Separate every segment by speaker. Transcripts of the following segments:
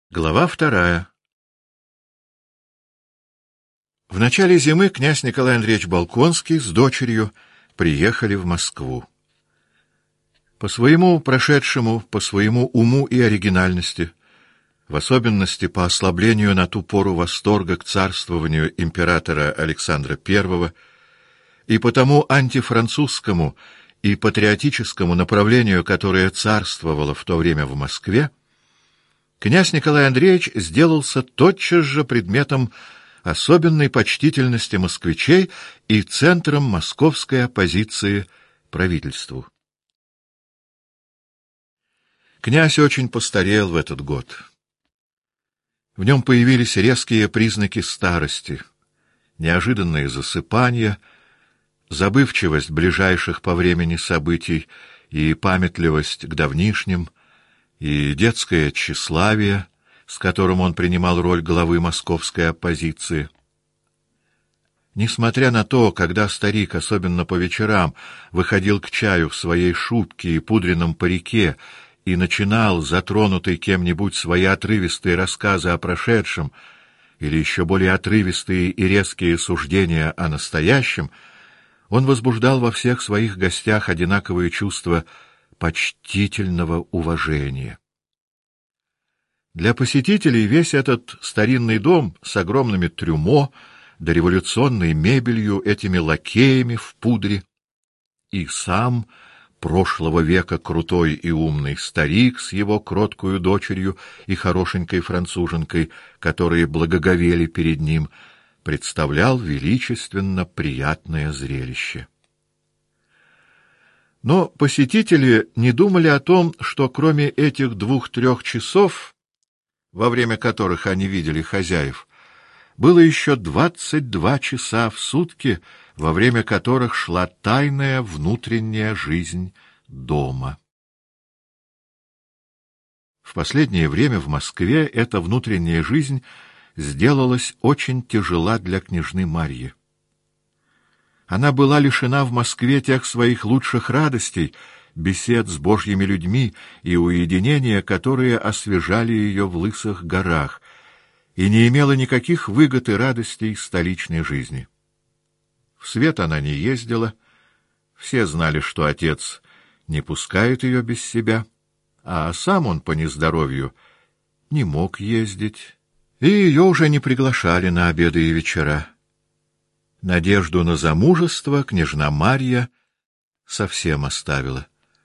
Speaker 1: Глава 2. В начале зимы князь Николай Андреевич Болконский с дочерью приехали в Москву. По своему прошедшему, по своему уму и оригинальности, в особенности по ослаблению на ту пору восторга к царствованию императора Александра I и по тому антифранцузскому и патриотическому направлению, которое царствовало в то время в Москве, князь Николай Андреевич сделался тотчас же предметом особенной почтительности москвичей и центром московской оппозиции правительству. Князь очень постарел в этот год. В нем появились резкие признаки старости, неожиданные засыпания, забывчивость ближайших по времени событий и памятливость к давнишним, и детское тщеславие, с которым он принимал роль главы московской оппозиции. Несмотря на то, когда старик, особенно по вечерам, выходил к чаю в своей шубке и пудренном парике и начинал, затронутый кем-нибудь, свои отрывистые рассказы о прошедшем или еще более отрывистые и резкие суждения о настоящем, он возбуждал во всех своих гостях одинаковые чувства почтительного уважения. Для посетителей весь этот старинный дом с огромными трюмо, дореволюционной мебелью, этими лакеями в пудре, и сам прошлого века крутой и умный старик с его кроткою дочерью и хорошенькой француженкой, которые благоговели перед ним, представлял величественно приятное зрелище. Но посетители не думали о том, что кроме этих 2-3 часов, во время которых они видели хозяев, было еще 22 часа в сутки, во время которых шла тайная внутренняя жизнь дома. В последнее время в Москве эта внутренняя жизнь сделалась очень тяжела для княжны Марьи. Она была лишена в Москве тех своих лучших радостей, бесед с божьими людьми и уединения, которые освежали ее в Лысых горах, и не имела никаких выгод и радостей столичной жизни. В свет она не ездила, все знали, что отец не пускает ее без себя, а сам он по нездоровью не мог ездить, и ее уже не приглашали на обеды и вечера. Надежду на замужество княжна Марья совсем оставила.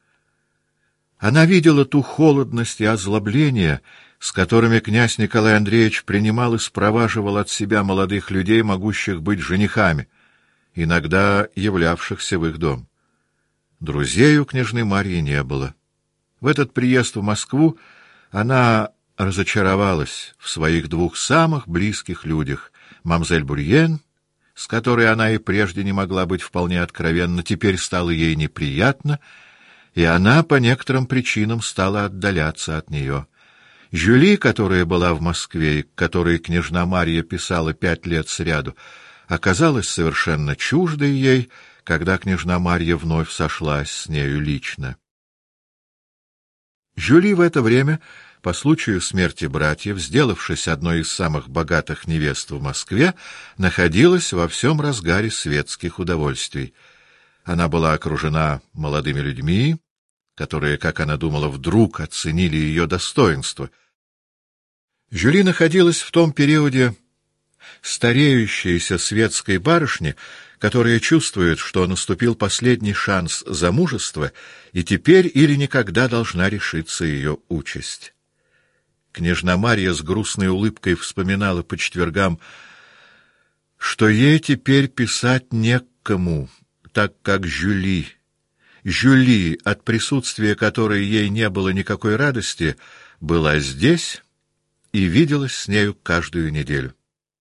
Speaker 1: Она видела ту холодность и озлобление, с которыми князь Николай Андреевич принимал и спроваживал от себя молодых людей, могущих быть женихами, иногда являвшихся в их дом. Друзей у княжны Марьи не было. В этот приезд в Москву она разочаровалась в своих 2 самых близких людях — мамзель Бурьен, с которой она и прежде не могла быть вполне откровенна, теперь стало ей неприятно, и она по некоторым причинам стала отдаляться от нее. Жюли, которая была в Москве и к которой княжна Марья писала 5 лет сряду, оказалась совершенно чуждой ей, когда княжна Марья вновь сошлась с нею лично. Жюли в это время, по случаю смерти братьев, сделавшись одной из самых богатых невест в Москве, находилась во всем разгаре светских удовольствий. Она была окружена молодыми людьми, которые, как она думала, вдруг оценили ее достоинство. Жюли находилась в том периоде стареющейся светской барышни, которая чувствует, что наступил последний шанс замужества, и теперь или никогда должна решиться ее участь. Княжна Марья с грустной улыбкой вспоминала по четвергам, что ей теперь писать не к кому, так как Жюли, от присутствия которой ей не было никакой радости, была здесь и виделась с нею каждую неделю.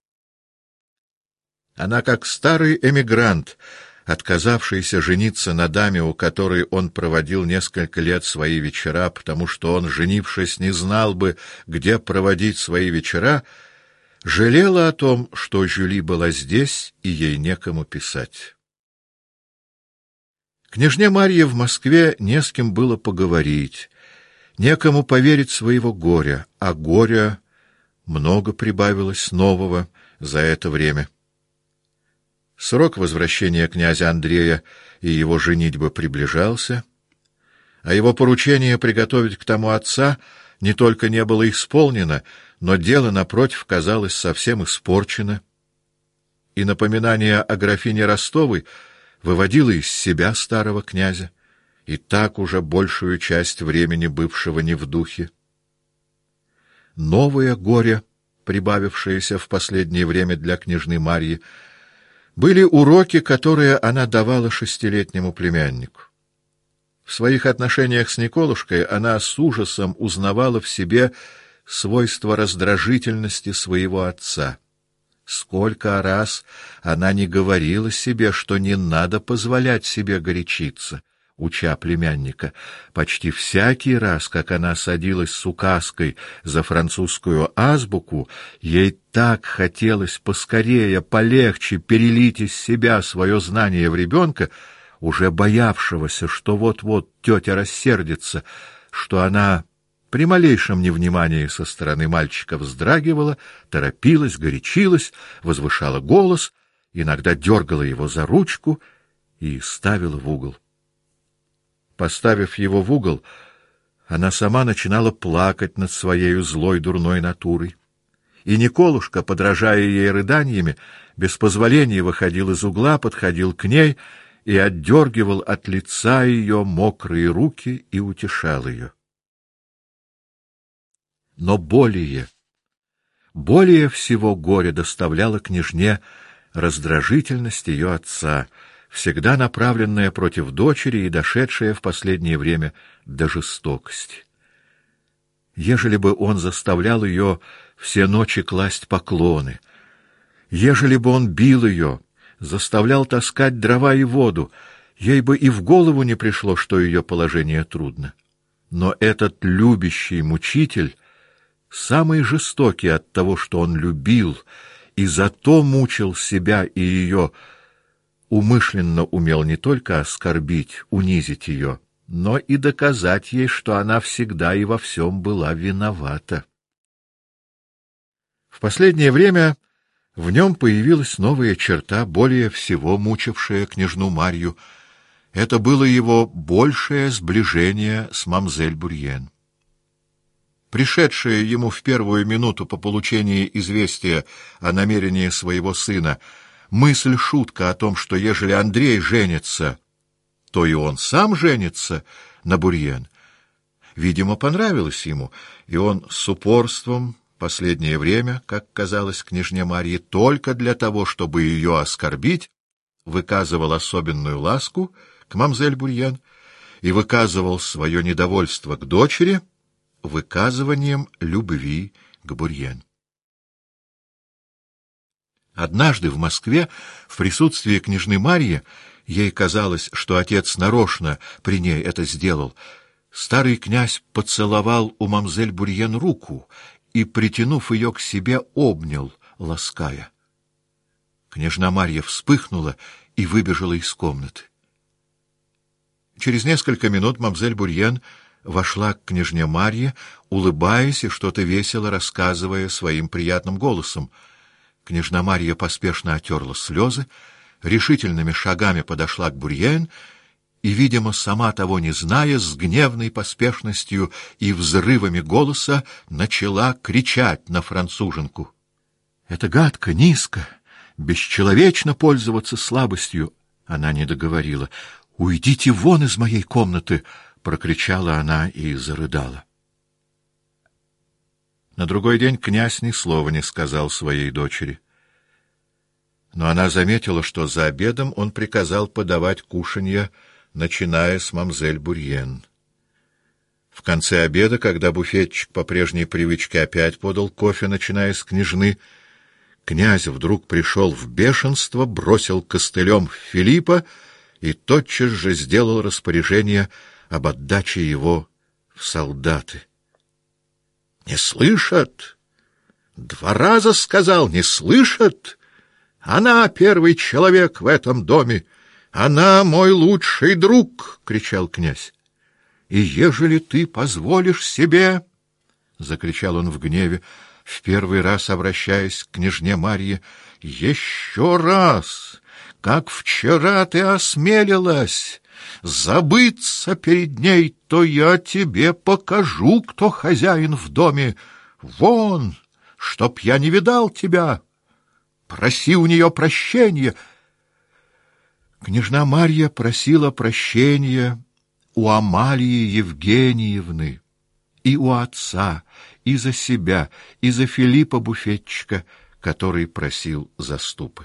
Speaker 1: Она, как старый эмигрант, отказавшийся жениться на даме, у которой он проводил несколько лет свои вечера, потому что он, женившись, не знал бы, где проводить свои вечера, жалела о том, что Жюли была здесь и ей некому писать. Княжне Марье в Москве не с кем было поговорить, некому поверить своего горя, а горя много прибавилось нового за это время. Срок возвращения князя Андрея и его женитьбы приближался, а его поручение приготовить к тому отца не только не было исполнено, но дело, напротив, казалось совсем испорчено, и напоминание о графине Ростовой выводило из себя старого князя, и так уже большую часть времени бывшего не в духе. Новое горе, прибавившееся в последнее время для княжны Марьи, были уроки, которые она давала шестилетнему племяннику. В своих отношениях с Николушкой она с ужасом узнавала в себе свойство раздражительности своего отца. Сколько раз она не говорила себе, что не надо позволять себе горячиться, уча племянника. Почти всякий раз, как она садилась с указкой за французскую азбуку, ей так хотелось поскорее, полегче перелить из себя свое знание в ребенка, уже боявшегося, что вот-вот тетя рассердится, что она при малейшем невнимании со стороны мальчика вздрагивала, торопилась, горячилась, возвышала голос, иногда дергала его за ручку и ставила в угол. Поставив его в угол, она сама начинала плакать над своей злой дурной натурой. И Николушка, подражая ей рыданиями, без позволения выходил из угла, подходил к ней и отдергивал от лица ее мокрые руки и утешал ее. Но более всего горе доставляла княжне раздражительность ее отца, всегда направленная против дочери и дошедшая в последнее время до жестокости. Ежели бы он заставлял ее все ночи класть поклоны, ежели бы он бил ее, заставлял таскать дрова и воду, ей бы и в голову не пришло, что ее положение трудно. Но этот любящий мучитель, самый жестокий от того, что он любил, и зато мучил себя и ее, умышленно умел не только оскорбить, унизить ее, но и доказать ей, что она всегда и во всем была виновата. В последнее время в нем появилась новая черта, более всего мучившая княжну Марью. Это было его большее сближение с мамзель Бурьен. Пришедшая ему в первую минуту по получении известия о намерении своего сына мысль-шутка о том, что ежели Андрей женится, то и он сам женится на Бурьен, видимо, понравилась ему, и он с упорством последнее время, как казалось княжне Марье, только для того, чтобы ее оскорбить, выказывал особенную ласку к мамзель Бурьен и выказывал свое недовольство к дочери выказыванием любви к Бурьен. Однажды в Москве, в присутствии княжны Марьи, ей казалось, что отец нарочно при ней это сделал, старый князь поцеловал у мамзель Бурьен руку и, притянув ее к себе, обнял, лаская. Княжна Марья вспыхнула и выбежала из комнаты. Через несколько минут мамзель Бурьен вошла к княжне Марье, улыбаясь и что-то весело рассказывая своим приятным голосом. Княжна Марья поспешно отерла слезы, решительными шагами подошла к Бурьен и, видимо, сама того не зная, с гневной поспешностью и взрывами голоса начала кричать на француженку. «Это гадко, низко, бесчеловечно пользоваться слабостью!» Она не договорила. «Уйдите вон из моей комнаты!» — прокричала она и зарыдала. На другой день князь ни слова не сказал своей дочери. Но она заметила, что за обедом он приказал подавать кушанье, начиная с мамзель Бурьен. В конце обеда, когда буфетчик по прежней привычке опять подал кофе, начиная с княжны, князь вдруг пришел в бешенство, бросил костылем Филиппа и тотчас же сделал распоряжение об отдаче его в солдаты. «Не слышат! 2 раза сказал, не слышат! Она первый человек в этом доме! Она мой лучший друг!» — кричал князь. «И ежели ты позволишь себе, — закричал он в гневе, в первый раз обращаясь к княжне Марье, — еще раз, как вчера ты осмелилась забыться перед ней, то я тебе покажу, кто хозяин в доме. Вон, чтоб я не видал тебя. Проси у нее прощения. Княжна Марья просила прощения у Амалии Евгеньевны, и у отца, и за себя, и за Филиппа буфетчика, который просил заступы.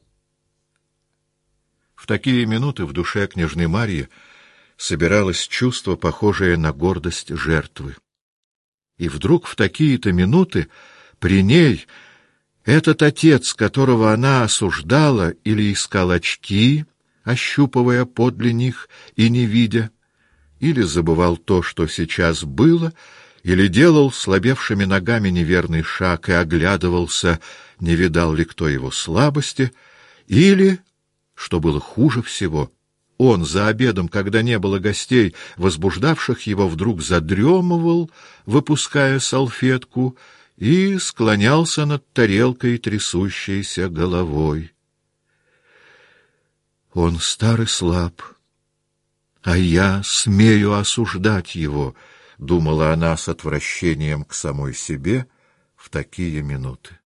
Speaker 1: В такие минуты в душе княжны Марьи собиралось чувство, похожее на гордость жертвы. И вдруг в такие-то минуты при ней этот отец, которого она осуждала или искал очки, ощупывая подле них и не видя, или забывал то, что сейчас было, или делал слабевшими ногами неверный шаг и оглядывался, не видал ли кто его слабости, или, что было хуже всего, он за обедом, когда не было гостей, возбуждавших его, вдруг задремывал, выпуская салфетку, и склонялся над тарелкой трясущейся головой. Он стар и слаб, а я смею осуждать его, — думала она с отвращением к самой себе в такие минуты.